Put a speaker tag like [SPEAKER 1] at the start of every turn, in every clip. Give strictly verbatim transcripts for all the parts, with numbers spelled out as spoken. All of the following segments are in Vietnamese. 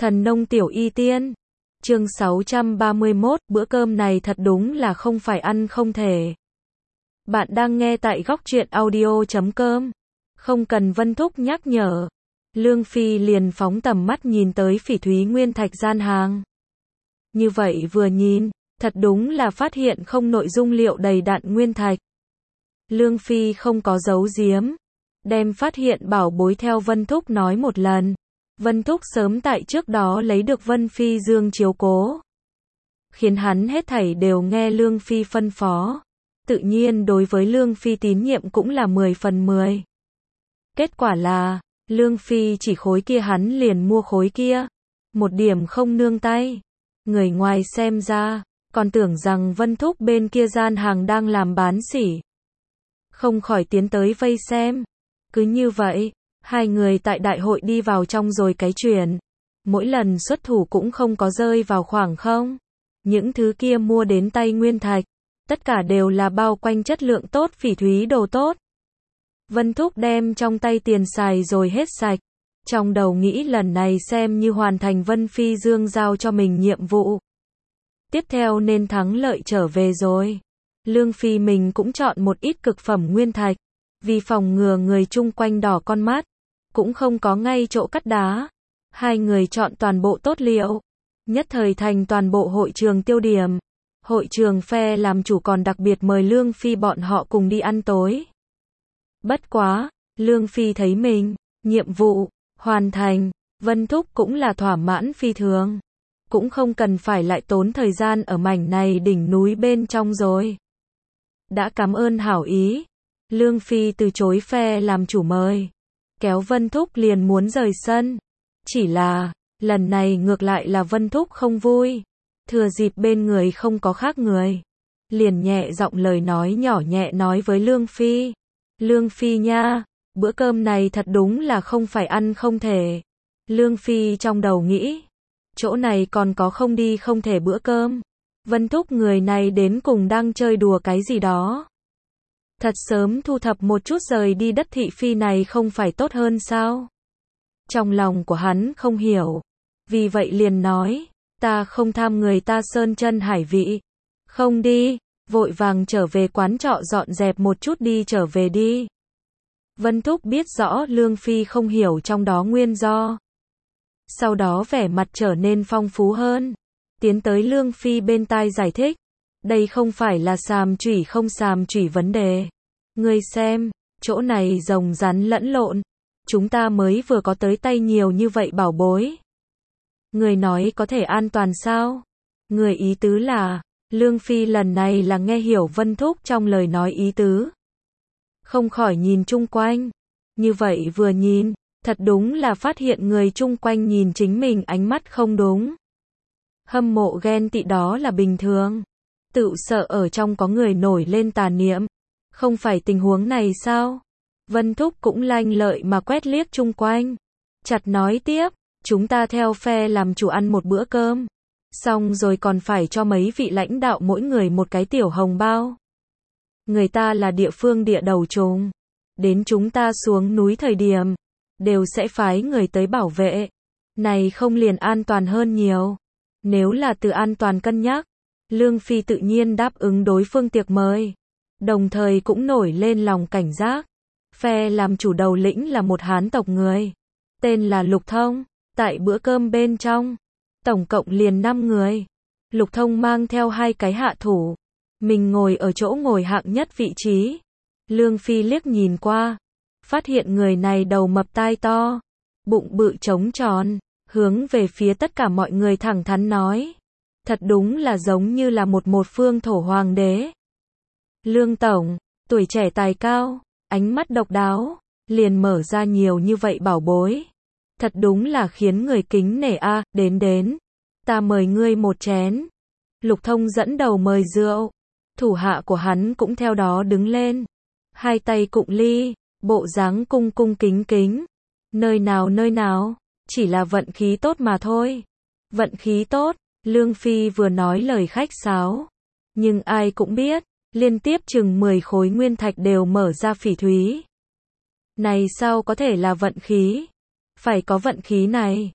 [SPEAKER 1] Thần nông tiểu y tiên. Chương sáu trăm ba mươi mốt, bữa cơm này thật đúng là không phải ăn không thể. Bạn đang nghe tại góc truyện audio chấm com. Không cần Vân Thúc nhắc nhở. Lương Phi liền phóng tầm mắt nhìn tới Phỉ Thúy Nguyên Thạch gian hàng. Như vậy vừa nhìn, thật đúng là phát hiện không nội dung liệu đầy đặn nguyên thạch. Lương Phi không có giấu giếm, đem phát hiện bảo bối theo Vân Thúc nói một lần. Vân Thúc sớm tại trước đó lấy được Vân Phi Dương chiếu cố, khiến hắn hết thảy đều nghe Lương Phi phân phó. Tự nhiên đối với Lương Phi tín nhiệm cũng là mười phần mười. Kết quả là, Lương Phi chỉ khối kia hắn liền mua khối kia, một điểm không nương tay. Người ngoài xem ra, còn tưởng rằng Vân Thúc bên kia gian hàng đang làm bán sỉ, không khỏi tiến tới vây xem. Cứ như vậy, hai người tại đại hội đi vào trong rồi cái chuyện. Mỗi lần xuất thủ cũng không có rơi vào khoảng không. Những thứ kia mua đến tay nguyên thạch, tất cả đều là bao quanh chất lượng tốt phỉ thúy đồ tốt. Vân Thúc đem trong tay tiền xài rồi hết sạch. Trong đầu nghĩ lần này xem như hoàn thành Vân Phi Dương giao cho mình nhiệm vụ. Tiếp theo nên thắng lợi trở về rồi. Lương Phi mình cũng chọn một ít cực phẩm nguyên thạch, vì phòng ngừa người chung quanh đỏ con mắt, cũng không có ngay chỗ cắt đá. Hai người chọn toàn bộ tốt liệu, nhất thời thành toàn bộ hội trường tiêu điểm. Hội trường phe làm chủ còn đặc biệt mời Lương Phi bọn họ cùng đi ăn tối. Bất quá, Lương Phi thấy mình, nhiệm vụ, hoàn thành, Vân Thúc cũng là thỏa mãn phi thường. Cũng không cần phải lại tốn thời gian ở mảnh này đỉnh núi bên trong rồi. Đã cảm ơn hảo ý, Lương Phi từ chối phe làm chủ mời, kéo Vân Thúc liền muốn rời sân. Chỉ là, lần này ngược lại là Vân Thúc không vui. Thừa dịp bên người không có khác người, liền nhẹ giọng lời nói nhỏ nhẹ nói với Lương Phi. Lương Phi nha, bữa cơm này thật đúng là không phải ăn không thể. Lương Phi trong đầu nghĩ, chỗ này còn có không đi không thể bữa cơm. Vân Thúc người này đến cùng đang chơi đùa cái gì đó. Thật sớm thu thập một chút rời đi đất thị phi này không phải tốt hơn sao? Trong lòng của hắn không hiểu, vì vậy liền nói, ta không tham người ta sơn chân hải vị. Không đi, vội vàng trở về quán trọ dọn dẹp một chút đi trở về đi. Vân Thúc biết rõ Lương Phi không hiểu trong đó nguyên do. Sau đó vẻ mặt trở nên phong phú hơn, tiến tới Lương Phi bên tai giải thích. Đây không phải là sàm chủy không sàm chủy vấn đề. Ngươi xem, chỗ này rồng rắn lẫn lộn. Chúng ta mới vừa có tới tay nhiều như vậy bảo bối. Người nói có thể an toàn sao? Người ý tứ là, Lương Phi lần này là nghe hiểu Vân Thúc trong lời nói ý tứ. Không khỏi nhìn chung quanh. Như vậy vừa nhìn, thật đúng là phát hiện người chung quanh nhìn chính mình ánh mắt không đúng. Hâm mộ ghen tị đó là bình thường. Tự sợ ở trong có người nổi lên tà niệm. Không phải tình huống này sao? Vân Thúc cũng lanh lợi mà quét liếc chung quanh. Chặt nói tiếp, chúng ta theo phe làm chủ ăn một bữa cơm. Xong rồi còn phải cho mấy vị lãnh đạo mỗi người một cái tiểu hồng bao. Người ta là địa phương địa đầu trùng. Đến chúng ta xuống núi thời điểm, đều sẽ phái người tới bảo vệ. Này không liền an toàn hơn nhiều. Nếu là từ an toàn cân nhắc, Lương Phi tự nhiên đáp ứng đối phương tiệc mời. Đồng thời cũng nổi lên lòng cảnh giác. Phe làm chủ đầu lĩnh là một Hán tộc người, tên là Lục Thông. Tại bữa cơm bên trong, tổng cộng liền năm người. Lục Thông mang theo hai cái hạ thủ, mình ngồi ở chỗ ngồi hạng nhất vị trí. Lương Phi liếc nhìn qua, phát hiện người này đầu mập tai to, bụng bự trống tròn, hướng về phía tất cả mọi người thẳng thắn nói. Thật đúng là giống như là một một phương thổ hoàng đế. Lương Tổng, tuổi trẻ tài cao, ánh mắt độc đáo, liền mở ra nhiều như vậy bảo bối. Thật đúng là khiến người kính nể a. À, đến đến. Ta mời ngươi một chén. Lục Thông dẫn đầu mời rượu. Thủ hạ của hắn cũng theo đó đứng lên. Hai tay cụng ly, bộ dáng cung cung kính kính. Nơi nào nơi nào, chỉ là vận khí tốt mà thôi. Vận khí tốt, Lương Phi vừa nói lời khách sáo. Nhưng ai cũng biết, liên tiếp chừng mười khối nguyên thạch đều mở ra phỉ thúy. Này sao có thể là vận khí? Phải có vận khí này.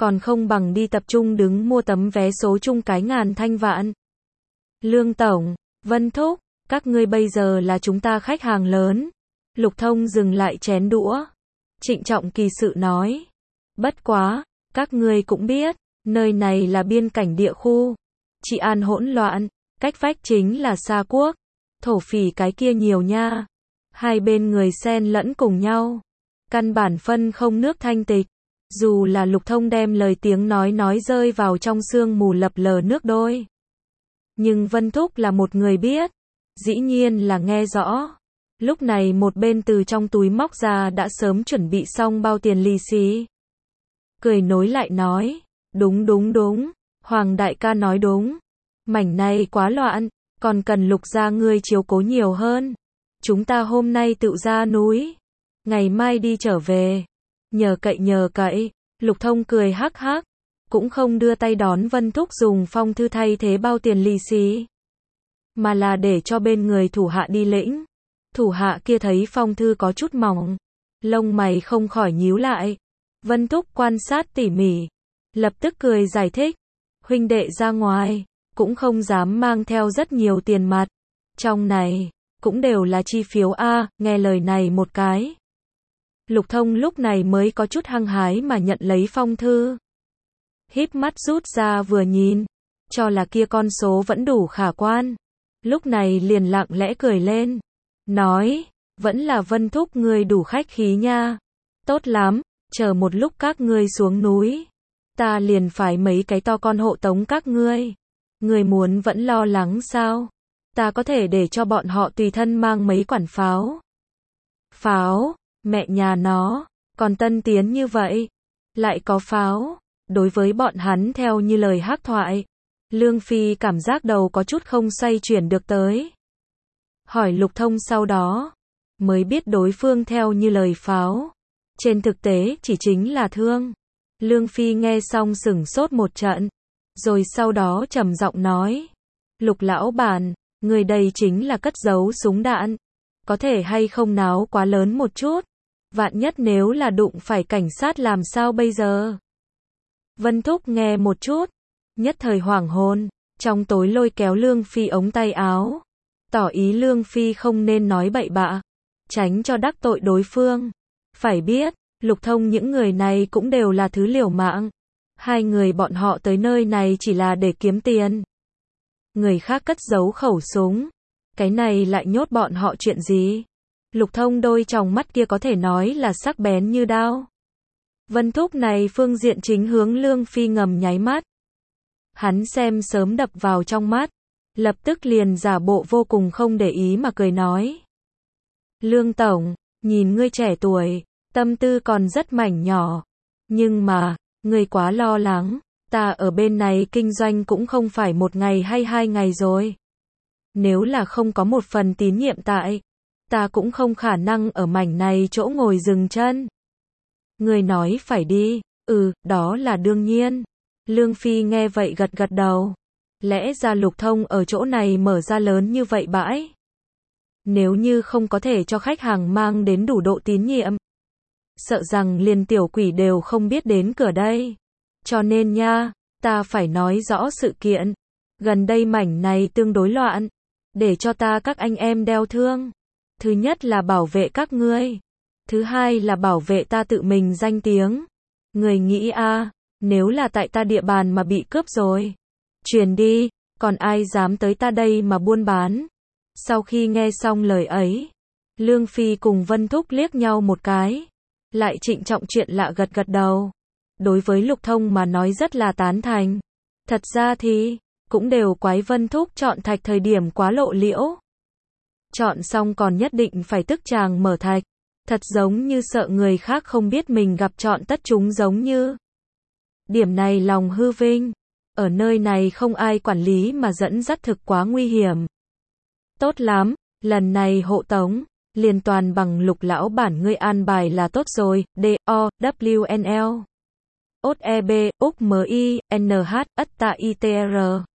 [SPEAKER 1] còn không bằng đi tập trung đứng mua tấm vé số chung cái ngàn thanh vạn. Lương Tổng, Vân Thúc, các ngươi bây giờ là chúng ta khách hàng lớn. Lục Thông dừng lại chén đũa. Trịnh trọng kỳ sự nói. Bất quá, các ngươi cũng biết, nơi này là biên cảnh địa khu. Trị an hỗn loạn, cách vách chính là Sa Quốc. Thổ phỉ cái kia nhiều nha. Hai bên người xen lẫn cùng nhau. Căn bản phân không nước thanh tịch. Dù là Lục Thông đem lời tiếng nói nói rơi vào trong sương mù lập lờ nước đôi. Nhưng Vân Thúc là một người biết. Dĩ nhiên là nghe rõ. Lúc này một bên từ trong túi móc ra đã sớm chuẩn bị xong bao tiền lì xì. Cười nối lại nói. Đúng đúng đúng. Hoàng đại ca nói đúng. Mảnh này quá loạn. Còn cần Lục gia ngươi chiếu cố nhiều hơn. Chúng ta hôm nay tự ra núi. Ngày mai đi trở về. Nhờ cậy nhờ cậy. Lục Thông cười hắc hắc. Cũng không đưa tay đón Vân Thúc dùng phong thư thay thế bao tiền lì xì. Mà là để cho bên người thủ hạ đi lĩnh. Thủ hạ kia thấy phong thư có chút mỏng. Lông mày không khỏi nhíu lại. Vân Thúc quan sát tỉ mỉ. Lập tức cười giải thích. Huynh đệ ra ngoài. Cũng không dám mang theo rất nhiều tiền mặt. Trong này, cũng đều là chi phiếu A, nghe lời này một cái. Lục Thông lúc này mới có chút hăng hái mà nhận lấy phong thư. Híp mắt rút ra vừa nhìn, cho là kia con số vẫn đủ khả quan. Lúc này liền lặng lẽ cười lên. Nói, vẫn là Vân Thúc ngươi đủ khách khí nha. Tốt lắm, chờ một lúc các ngươi xuống núi. Ta liền phải mấy cái to con hộ tống các ngươi. Người muốn vẫn lo lắng sao? Ta có thể để cho bọn họ tùy thân mang mấy quản pháo. Pháo, mẹ nhà nó, còn tân tiến như vậy. Lại có pháo. Đối với bọn hắn theo như lời hắc thoại. Lương Phi cảm giác đầu có chút không xoay chuyển được tới. Hỏi Lục Thông sau đó. Mới biết đối phương theo như lời pháo. Trên thực tế chỉ chính là thương. Lương Phi nghe xong sửng sốt một trận. Rồi sau đó trầm giọng nói. Lục lão bản, người đây chính là cất giấu súng đạn. Có thể hay không náo quá lớn một chút. Vạn nhất nếu là đụng phải cảnh sát làm sao bây giờ? Vân Thúc nghe một chút. Nhất thời hoảng hồn. Trong tối lôi kéo Lương Phi ống tay áo. Tỏ ý Lương Phi không nên nói bậy bạ. Tránh cho đắc tội đối phương. Phải biết, Lục Thông những người này cũng đều là thứ liều mạng. Hai người bọn họ tới nơi này chỉ là để kiếm tiền. Người khác cất giấu khẩu súng. Cái này lại nhốt bọn họ chuyện gì? Lục Thông đôi tròng mắt kia có thể nói là sắc bén như đao. Vân Thúc này phương diện chính hướng Lương Phi ngầm nháy mắt. Hắn xem sớm đập vào trong mắt. Lập tức liền giả bộ vô cùng không để ý mà cười nói. Lương Tổng, nhìn ngươi trẻ tuổi, tâm tư còn rất mảnh nhỏ. Nhưng mà, ngươi quá lo lắng. Ta ở bên này kinh doanh cũng không phải một ngày hay hai ngày rồi. Nếu là không có một phần tín nhiệm tại, ta cũng không khả năng ở mảnh này chỗ ngồi dừng chân. Ngươi nói phải đi, ừ, đó là đương nhiên. Lương Phi nghe vậy gật gật đầu. Lẽ ra Lục Thông ở chỗ này mở ra lớn như vậy bãi. Nếu như không có thể cho khách hàng mang đến đủ độ tín nhiệm, sợ rằng liền tiểu quỷ đều không biết đến cửa đây. Cho nên nha, ta phải nói rõ sự kiện. Gần đây mảnh này tương đối loạn. Để cho ta các anh em đeo thương. Thứ nhất là bảo vệ các ngươi. Thứ hai là bảo vệ ta tự mình danh tiếng. Người nghĩ a, nếu là tại ta địa bàn mà bị cướp rồi. Truyền đi, còn ai dám tới ta đây mà buôn bán. Sau khi nghe xong lời ấy, Lương Phi cùng Vân Thúc liếc nhau một cái. Lại trịnh trọng chuyện lạ gật gật đầu. Đối với Lục Thông mà nói rất là tán thành. Thật ra thì, cũng đều quái Vân Thúc chọn thạch thời điểm quá lộ liễu. Chọn xong còn nhất định phải tức chàng mở thạch. Thật giống như sợ người khác không biết mình gặp chọn tất chúng giống như. Điểm này lòng hư vinh. Ở nơi này không ai quản lý mà dẫn dắt thực quá nguy hiểm. Tốt lắm, lần này hộ tống, liền toàn bằng Lục lão bản ngươi an bài là tốt rồi. D O W N L Ốt E B Úc M I N H ất tạ I T R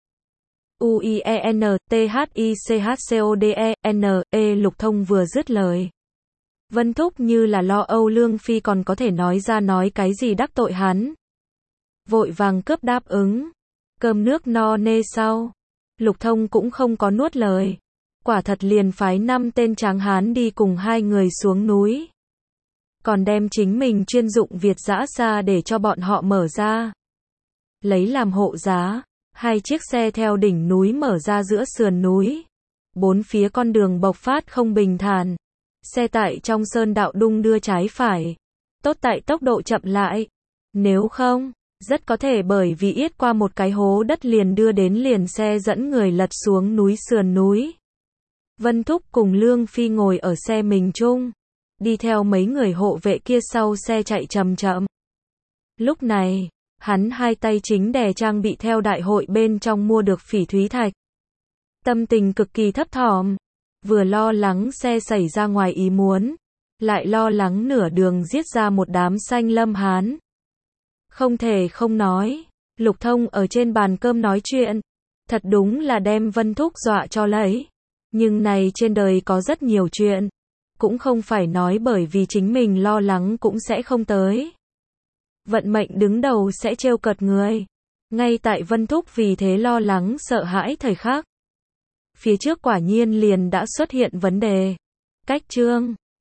[SPEAKER 1] U I E N T H I C H C O D E N E. Lục Thông vừa dứt lời, Vân Thúc như là lo âu Lương Phi còn có thể nói ra nói cái gì đắc tội hắn. vội vàng cướp đáp ứng. Cơm nước no nê sau, Lục Thông cũng không có nuốt lời. Quả thật liền phái năm tên tráng hán đi cùng hai người xuống núi. Còn đem chính mình chuyên dụng Việt dã xa để cho bọn họ mở ra. Lấy làm hộ giá, hai chiếc xe theo đỉnh núi mở ra giữa sườn núi. Bốn phía con đường bộc phát không bình thản. Xe tại trong sơn đạo đung đưa trái phải. Tốt tại tốc độ chậm lại. Nếu không, rất có thể bởi vì yết qua một cái hố đất liền đưa đến liền xe dẫn người lật xuống núi sườn núi. Vân Thúc cùng Lương Phi ngồi ở xe mình chung. Đi theo mấy người hộ vệ kia sau xe chạy chậm chậm. Lúc này, hắn hai tay chính đè trang bị theo đại hội bên trong mua được phỉ thúy thạch. Tâm tình cực kỳ thấp thỏm. Vừa lo lắng xe xảy ra ngoài ý muốn. Lại lo lắng nửa đường giết ra một đám xanh lâm hán. Không thể không nói. Lục Thông ở trên bàn cơm nói chuyện. Thật đúng là đem Vân Thúc dọa cho lấy. Nhưng này trên đời có rất nhiều chuyện. Cũng không phải nói bởi vì chính mình lo lắng cũng sẽ không tới. Vận mệnh đứng đầu sẽ trêu cợt người. Ngay tại Vân Thúc vì thế lo lắng sợ hãi thời khắc. Phía trước quả nhiên liền đã xuất hiện vấn đề. Cách chương